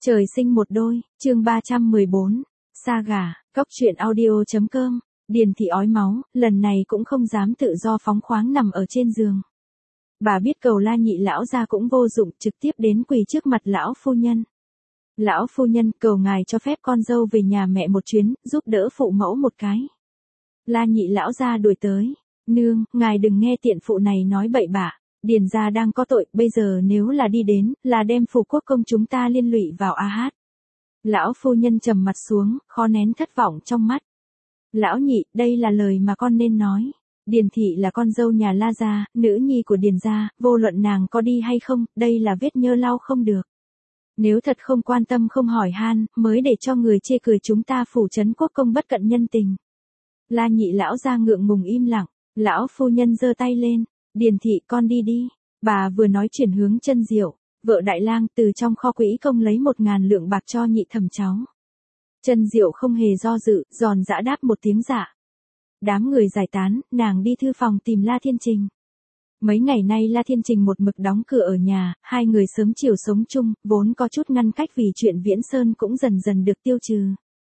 Trời sinh một đôi, chương 314, sa gà, cóc truyện audio.com, Điền thị ói máu, lần này cũng không dám tự do phóng khoáng nằm ở trên giường. Bà biết cầu La Nhị lão gia cũng vô dụng, trực tiếp đến quỳ trước mặt lão phu nhân. Lão phu nhân, cầu ngài cho phép con dâu về nhà mẹ một chuyến, giúp đỡ phụ mẫu một cái. La Nhị lão gia đuổi tới, nương, ngài đừng nghe tiện phụ này nói bậy bạ. Điền gia đang có tội, bây giờ nếu là đi đến, là đem phủ quốc công chúng ta liên lụy vào a hát. Lão phu nhân trầm mặt xuống, khó nén thất vọng trong mắt. Lão Nhị, đây là lời mà con nên nói. Điền thị là con dâu nhà La gia, nữ nhi của Điền gia, vô luận nàng có đi hay không, đây là vết nhơ lau không được. Nếu thật không quan tâm không hỏi han, mới để cho người chê cười chúng ta phủ trấn quốc công bất cận nhân tình. La Nhị lão gia ngượng ngùng im lặng, lão phu nhân giơ tay lên. Điền thị, con đi đi. Bà vừa nói chuyển hướng Chân Diệu, vợ đại lang, từ trong kho quỹ công lấy 1.000 lượng bạc cho nhị thẩm cháu. Chân Diệu không hề do dự, giòn giã đáp một tiếng dạ. Đám người giải tán, nàng đi thư phòng tìm La Thiên Trình. Mấy ngày nay La Thiên Trình một mực đóng cửa ở nhà, hai người sớm chiều sống chung, vốn có chút ngăn cách vì chuyện Viễn Sơn cũng dần dần được tiêu trừ.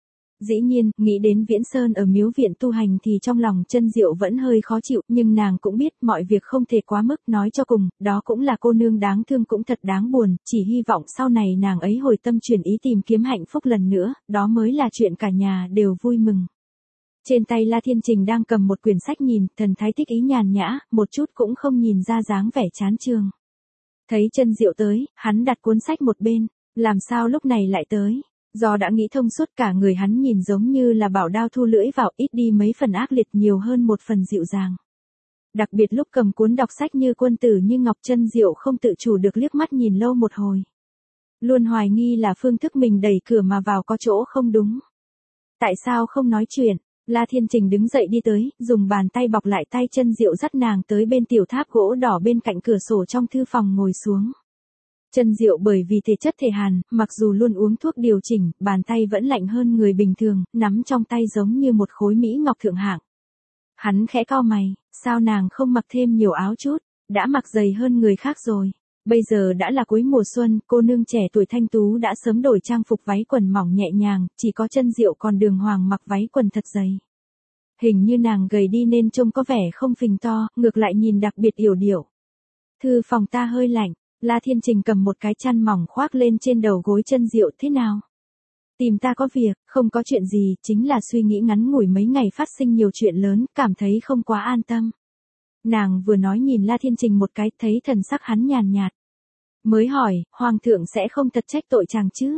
Dĩ nhiên, nghĩ đến Viễn Sơn ở miếu viện tu hành thì trong lòng Chân Diệu vẫn hơi khó chịu, nhưng nàng cũng biết mọi việc không thể quá mức, nói cho cùng, đó cũng là cô nương đáng thương cũng thật đáng buồn, chỉ hy vọng sau này nàng ấy hồi tâm chuyển ý tìm kiếm hạnh phúc lần nữa, đó mới là chuyện cả nhà đều vui mừng. Trên tay La Thiên Trình đang cầm một quyển sách nhìn, thần thái thích ý nhàn nhã, một chút cũng không nhìn ra dáng vẻ chán chường. Thấy Chân Diệu tới, hắn đặt cuốn sách một bên, làm sao lúc này lại tới? Do đã nghĩ thông suốt, cả người hắn nhìn giống như là bảo đao thu lưỡi vào, ít đi mấy phần ác liệt, nhiều hơn một phần dịu dàng. Đặc biệt lúc cầm cuốn đọc sách như quân tử như ngọc, Chân Diệu không tự chủ được liếc mắt nhìn lâu một hồi. Luôn hoài nghi là phương thức mình đẩy cửa mà vào có chỗ không đúng. Tại sao không nói chuyện? La Thiên Trình đứng dậy đi tới, dùng bàn tay bọc lại tay Chân Diệu, dắt nàng tới bên tiểu tháp gỗ đỏ bên cạnh cửa sổ trong thư phòng ngồi xuống. Chân Diệu bởi vì thể chất thể hàn, mặc dù luôn uống thuốc điều chỉnh, bàn tay vẫn lạnh hơn người bình thường, nắm trong tay giống như một khối mỹ ngọc thượng hạng. Hắn khẽ cau mày, sao nàng không mặc thêm nhiều áo chút, đã mặc dày hơn người khác rồi. Bây giờ đã là cuối mùa xuân, cô nương trẻ tuổi thanh tú đã sớm đổi trang phục váy quần mỏng nhẹ nhàng, chỉ có Chân Diệu còn đường hoàng mặc váy quần thật dày. Hình như nàng gầy đi nên trông có vẻ không phình to, ngược lại nhìn đặc biệt yểu điệu. Thư phòng ta hơi lạnh. La Thiên Trình cầm một cái chăn mỏng khoác lên trên đầu gối Chân Diệu, thế nào? Tìm ta có việc, không có chuyện gì, chính là suy nghĩ ngắn ngủi mấy ngày phát sinh nhiều chuyện lớn, cảm thấy không quá an tâm. Nàng vừa nói nhìn La Thiên Trình một cái, thấy thần sắc hắn nhàn nhạt. Mới hỏi, Hoàng thượng sẽ không thật trách tội chàng chứ?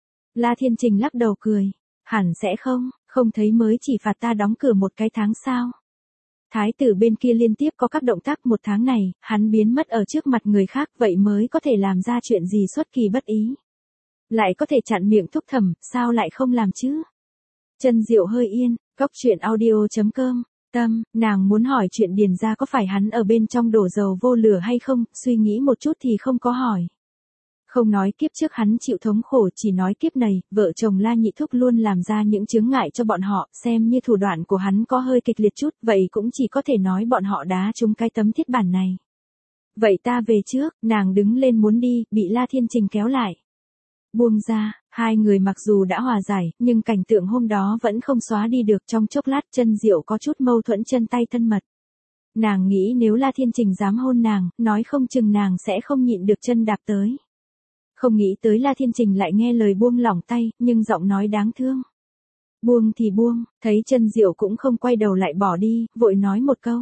La Thiên Trình lắc đầu cười, hẳn sẽ không thấy mới chỉ phạt ta đóng cửa một cái tháng sao? Thái tử bên kia liên tiếp có các động tác, một tháng này, hắn biến mất ở trước mặt người khác, vậy mới có thể làm ra chuyện gì xuất kỳ bất ý. Lại có thể chặn miệng thúc thẩm, sao lại không làm chứ? Chân Diệu hơi yên, cóc truyện audio.com, tâm, nàng muốn hỏi chuyện Điền gia có phải hắn ở bên trong đổ dầu vô lửa hay không, suy nghĩ một chút thì không có hỏi. Không nói kiếp trước hắn chịu thống khổ, chỉ nói kiếp này, vợ chồng La Nhị Thúc luôn làm ra những chướng ngại cho bọn họ, xem như thủ đoạn của hắn có hơi kịch liệt chút, vậy cũng chỉ có thể nói bọn họ đá trúng cái tấm thiết bản này. Vậy ta về trước, nàng đứng lên muốn đi, bị La Thiên Trình kéo lại. Buông ra, hai người mặc dù đã hòa giải, nhưng cảnh tượng hôm đó vẫn không xóa đi được, trong chốc lát Chân Diệu có chút mâu thuẫn chân tay thân mật. Nàng nghĩ nếu La Thiên Trình dám hôn nàng, nói không chừng nàng sẽ không nhịn được chân đạp tới. Không nghĩ tới La Thiên Trình lại nghe lời buông lỏng tay, nhưng giọng nói đáng thương. Buông thì buông, thấy Chân Diệu cũng không quay đầu lại bỏ đi, vội nói một câu.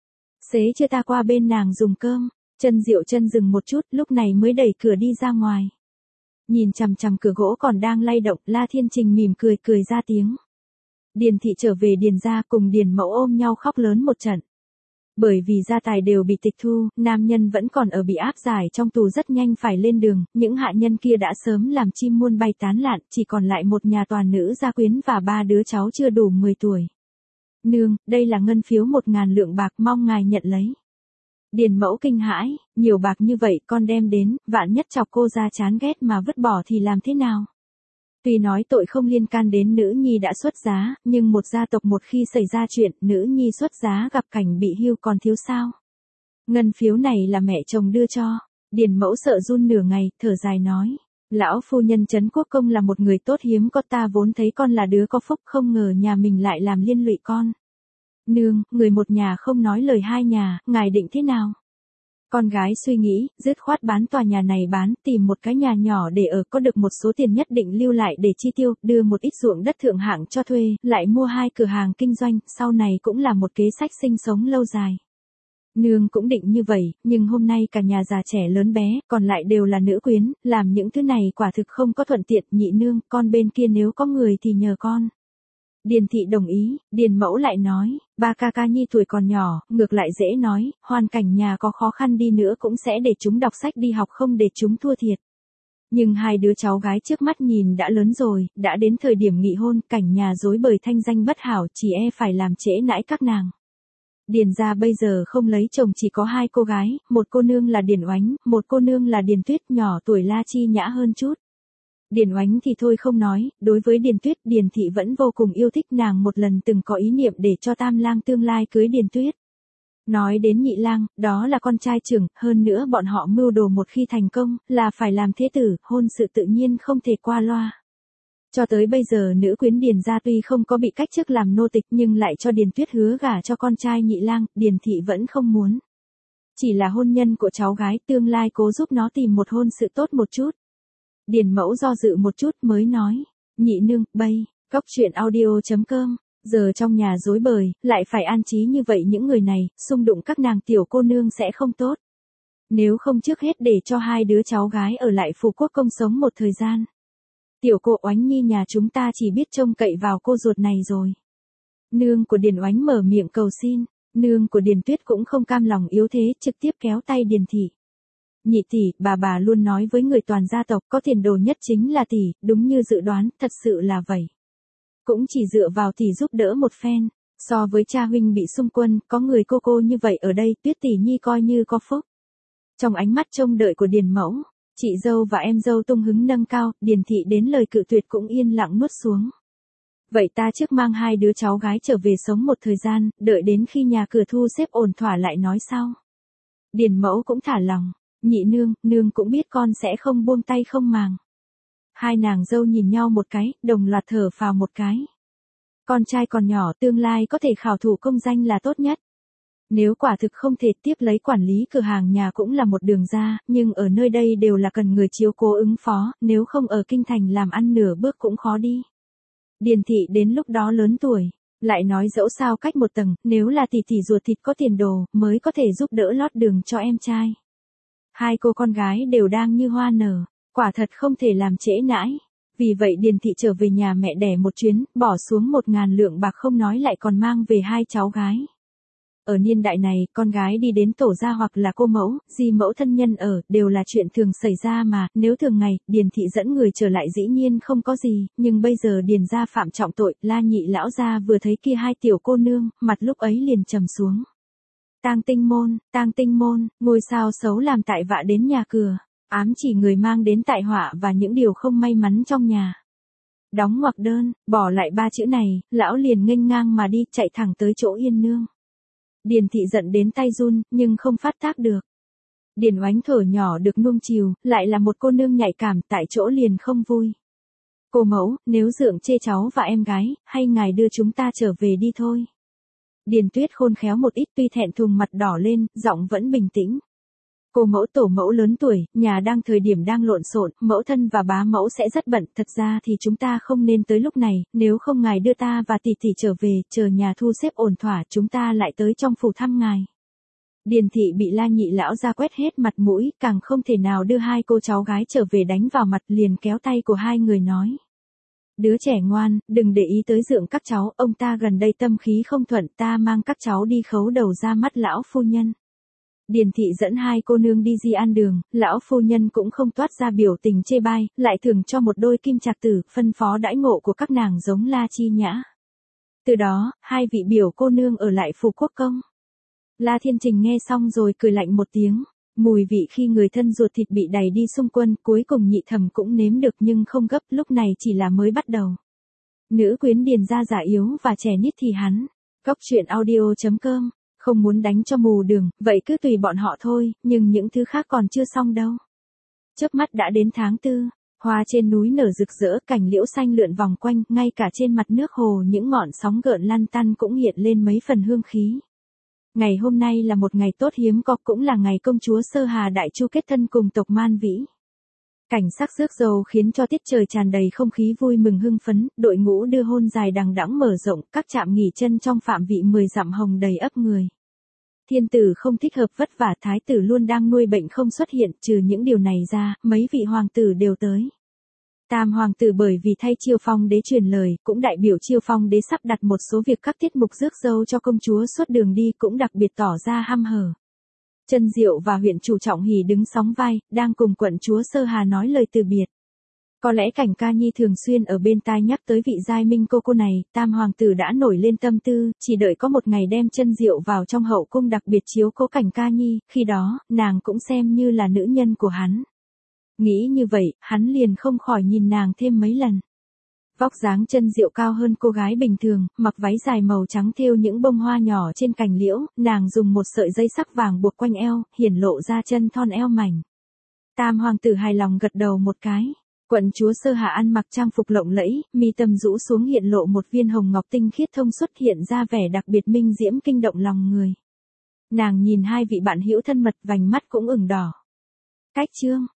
Xế chưa ta qua bên nàng dùng cơm. Chân Diệu chân dừng một chút, lúc này mới đẩy cửa đi ra ngoài. Nhìn chằm chằm cửa gỗ còn đang lay động, La Thiên Trình mỉm cười ra tiếng. Điền thị trở về Điền gia, cùng Điền mẫu ôm nhau khóc lớn một trận. Bởi vì gia tài đều bị tịch thu, nam nhân vẫn còn ở bị áp giải trong tù, rất nhanh phải lên đường, những hạ nhân kia đã sớm làm chim muôn bay tán loạn, chỉ còn lại một nhà toàn nữ gia quyến và 3 đứa cháu chưa đủ 10 tuổi. Nương, đây là ngân phiếu 1.000 lượng bạc, mong ngài nhận lấy. Điền mẫu kinh hãi, nhiều bạc như vậy con đem đến, vạn nhất chọc cô ra chán ghét mà vứt bỏ thì làm thế nào? Tuy nói tội không liên can đến nữ nhi đã xuất giá, nhưng một gia tộc một khi xảy ra chuyện, nữ nhi xuất giá gặp cảnh bị hưu còn thiếu sao? Ngân phiếu này là mẹ chồng đưa cho. Điền mẫu sợ run nửa ngày, thở dài nói. Lão phu nhân Trấn Quốc Công là một người tốt hiếm có, ta vốn thấy con là đứa có phúc, không ngờ nhà mình lại làm liên lụy con. Nương, người một nhà không nói lời hai nhà, ngài định thế nào? Con gái suy nghĩ, dứt khoát bán tòa nhà này bán, tìm một cái nhà nhỏ để ở, có được một số tiền nhất định lưu lại để chi tiêu, đưa một ít ruộng đất thượng hạng cho thuê, lại mua 2 cửa hàng kinh doanh, sau này cũng là một kế sách sinh sống lâu dài. Nương cũng định như vậy, nhưng hôm nay cả nhà già trẻ lớn bé, còn lại đều là nữ quyến, làm những thứ này quả thực không có thuận tiện. Nhị nương, con bên kia nếu có người thì nhờ con. Điền thị đồng ý, Điền mẫu lại nói, ba ca ca nhi tuổi còn nhỏ, ngược lại dễ nói, hoàn cảnh nhà có khó khăn đi nữa cũng sẽ để chúng đọc sách đi học, không để chúng thua thiệt. Nhưng hai đứa cháu gái trước mắt nhìn đã lớn rồi, đã đến thời điểm nghị hôn, cảnh nhà rối bời thanh danh bất hảo, chỉ e phải làm trễ nãi các nàng. Điền gia bây giờ không lấy chồng chỉ có 2 cô gái, một cô nương là Điền Oánh, một cô nương là Điền Tuyết, nhỏ tuổi La Chi nhã hơn chút. Điền Oánh thì thôi không nói, đối với Điền Tuyết, Điền thị vẫn vô cùng yêu thích nàng, một lần từng có ý niệm để cho tam lang tương lai cưới Điền Tuyết. Nói đến nhị lang, đó là con trai trưởng, hơn nữa bọn họ mưu đồ một khi thành công, là phải làm thế tử, hôn sự tự nhiên không thể qua loa. Cho tới bây giờ nữ quyến Điền gia tuy không có bị cách chức làm nô tịch nhưng lại cho Điền Tuyết hứa gả cho con trai nhị lang, Điền thị vẫn không muốn. Chỉ là hôn nhân của cháu gái, tương lai cố giúp nó tìm một hôn sự tốt một chút. Điền mẫu do dự một chút mới nói, nhị nương, bây, cóc truyện audio.com, giờ trong nhà rối bời, lại phải an trí như vậy những người này, xung đụng các nàng tiểu cô nương sẽ không tốt. Nếu không trước hết để cho hai đứa cháu gái ở lại Phù Quốc Công sống một thời gian. Tiểu cô Oánh nhi nhà chúng ta chỉ biết trông cậy vào cô ruột này rồi. Nương của Điền Oánh mở miệng cầu xin, nương của Điền Tuyết cũng không cam lòng yếu thế, trực tiếp kéo tay Điền thị. Nhị tỷ, bà luôn nói với người toàn gia tộc có tiền đồ nhất chính là tỷ, đúng như dự đoán, thật sự là vậy. Cũng chỉ dựa vào tỷ giúp đỡ một phen, so với cha huynh bị xung quân, có người cô như vậy ở đây, Tuyết tỷ nhi coi như có phúc. Trong ánh mắt trông đợi của Điền mẫu, chị dâu và em dâu tung hứng nâng cao, Điền thị đến lời cự tuyệt cũng yên lặng nuốt xuống. Vậy ta trước mang hai đứa cháu gái trở về sống một thời gian, đợi đến khi nhà cửa thu xếp ổn thỏa lại nói sau. Điền mẫu cũng thả lòng, nhị nương, nương cũng biết con sẽ không buông tay không màng. Hai nàng dâu nhìn nhau một cái, đồng loạt thở phào một cái. Con trai còn nhỏ, tương lai có thể khảo thủ công danh là tốt nhất. Nếu quả thực không thể tiếp lấy quản lý cửa hàng nhà cũng là một đường ra, nhưng ở nơi đây đều là cần người chiếu cố ứng phó, nếu không ở kinh thành làm ăn nửa bước cũng khó đi. Điền thị đến lúc đó lớn tuổi, lại nói dẫu sao cách một tầng, nếu là tỷ tỷ ruột thịt có tiền đồ, mới có thể giúp đỡ lót đường cho em trai. Hai cô con gái đều đang như hoa nở, quả thật không thể làm trễ nãi. Vì vậy Điền thị trở về nhà mẹ đẻ một chuyến, bỏ xuống 1.000 lượng bạc không nói lại còn mang về hai cháu gái. Ở niên đại này, con gái đi đến tổ gia hoặc là cô mẫu, di mẫu thân nhân ở, đều là chuyện thường xảy ra mà, nếu thường ngày, Điền thị dẫn người trở lại dĩ nhiên không có gì, nhưng bây giờ Điền gia phạm trọng tội, La nhị lão gia vừa thấy kia hai tiểu cô nương, mặt lúc ấy liền trầm xuống. Tang tinh môn, ngôi sao xấu làm tại vạ đến nhà cửa, ám chỉ người mang đến tại họa và những điều không may mắn trong nhà. Đóng ngoặc đơn, bỏ lại 3 chữ này, lão liền nghênh ngang mà đi, chạy thẳng tới chỗ Yên nương. Điền thị giận đến tay run, nhưng không phát tác được. Điền Oánh thở nhỏ được nuông chiều, lại là một cô nương nhạy cảm, tại chỗ liền không vui. Cô mẫu, nếu dượng chê cháu và em gái, hay ngài đưa chúng ta trở về đi thôi. Điền Tuyết khôn khéo một ít, tuy thẹn thùng mặt đỏ lên, giọng vẫn bình tĩnh. Cô mẫu tổ mẫu lớn tuổi, nhà đang thời điểm đang lộn xộn, mẫu thân và bá mẫu sẽ rất bận, thật ra thì chúng ta không nên tới lúc này, nếu không ngài đưa ta và tỷ tỷ trở về, chờ nhà thu xếp ổn thỏa, chúng ta lại tới trong phủ thăm ngài. Điền thị bị La nhị lão ra quét hết mặt mũi, càng không thể nào đưa hai cô cháu gái trở về đánh vào mặt, liền kéo tay của hai người nói. Đứa trẻ ngoan, đừng để ý tới dượng các cháu, ông ta gần đây tâm khí không thuận, ta mang các cháu đi khấu đầu ra mắt lão phu nhân. Điền thị dẫn hai cô nương đi di an đường, lão phu nhân cũng không toát ra biểu tình chê bai, lại thưởng cho một đôi kim trạc tử, phân phó đãi ngộ của các nàng giống La Chi Nhã. Từ đó, hai vị biểu cô nương ở lại Phù Quốc Công. La Thiên Trình nghe xong rồi cười lạnh một tiếng, mùi vị khi người thân ruột thịt bị đày đi xung quân, cuối cùng nhị thẩm cũng nếm được nhưng không gấp, lúc này chỉ là mới bắt đầu. Nữ quyến Điền gia già yếu và trẻ nít thì hắn. Cóc truyện audio.com, không muốn đánh cho mù đường, vậy cứ tùy bọn họ thôi, nhưng những thứ khác còn chưa xong đâu. Chớp mắt đã đến tháng 4, Hoa trên núi nở rực rỡ, cảnh liễu xanh lượn vòng quanh, ngay cả trên mặt nước hồ những ngọn sóng gợn lăn tăn cũng hiện lên mấy phần hương khí. Ngày hôm nay là một ngày tốt hiếm có, cũng là ngày công chúa Sơ Hà Đại Chu kết thân cùng tộc Man Vĩ. Cảnh sắc rước dâu khiến cho tiết trời tràn đầy không khí vui mừng hưng phấn, đội ngũ đưa hôn dài đằng đẵng mở rộng, các trạm nghỉ chân trong phạm vị 10 dặm hồng đầy ấp người. Thiên tử không thích hợp vất vả, thái tử luôn đang nuôi bệnh không xuất hiện, trừ những điều này ra, mấy vị hoàng tử đều tới. Tam hoàng tử bởi vì thay Chiêu Phong đế truyền lời, cũng đại biểu Chiêu Phong đế sắp đặt một số việc các tiết mục rước dâu cho công chúa suốt đường đi, cũng đặc biệt tỏ ra hăm hở. Chân Diệu và huyện chủ Trọng Hỷ đứng sóng vai, đang cùng quận chúa Sơ Hà nói lời từ biệt. Có lẽ Cảnh Ca Nhi thường xuyên ở bên tai nhắc tới vị giai minh cô này, tam hoàng tử đã nổi lên tâm tư, chỉ đợi có một ngày đem Chân Diệu vào trong hậu cung đặc biệt chiếu cố Cảnh Ca Nhi, khi đó, nàng cũng xem như là nữ nhân của hắn. Nghĩ như vậy, hắn liền không khỏi nhìn nàng thêm mấy lần. Vóc dáng Chân Diệu cao hơn cô gái bình thường, mặc váy dài màu trắng thêu những bông hoa nhỏ trên cành liễu, nàng dùng một sợi dây sắc vàng buộc quanh eo, hiển lộ ra chân thon eo mảnh. Tam hoàng tử hài lòng gật đầu một cái. Quận chúa Sơ Hà ăn mặc trang phục lộng lẫy, mi tâm rũ xuống hiện lộ một viên hồng ngọc tinh khiết thông suốt, hiện ra vẻ đặc biệt minh diễm kinh động lòng người. Nàng nhìn hai vị bạn hữu thân mật, vành mắt cũng ửng đỏ. Cách chương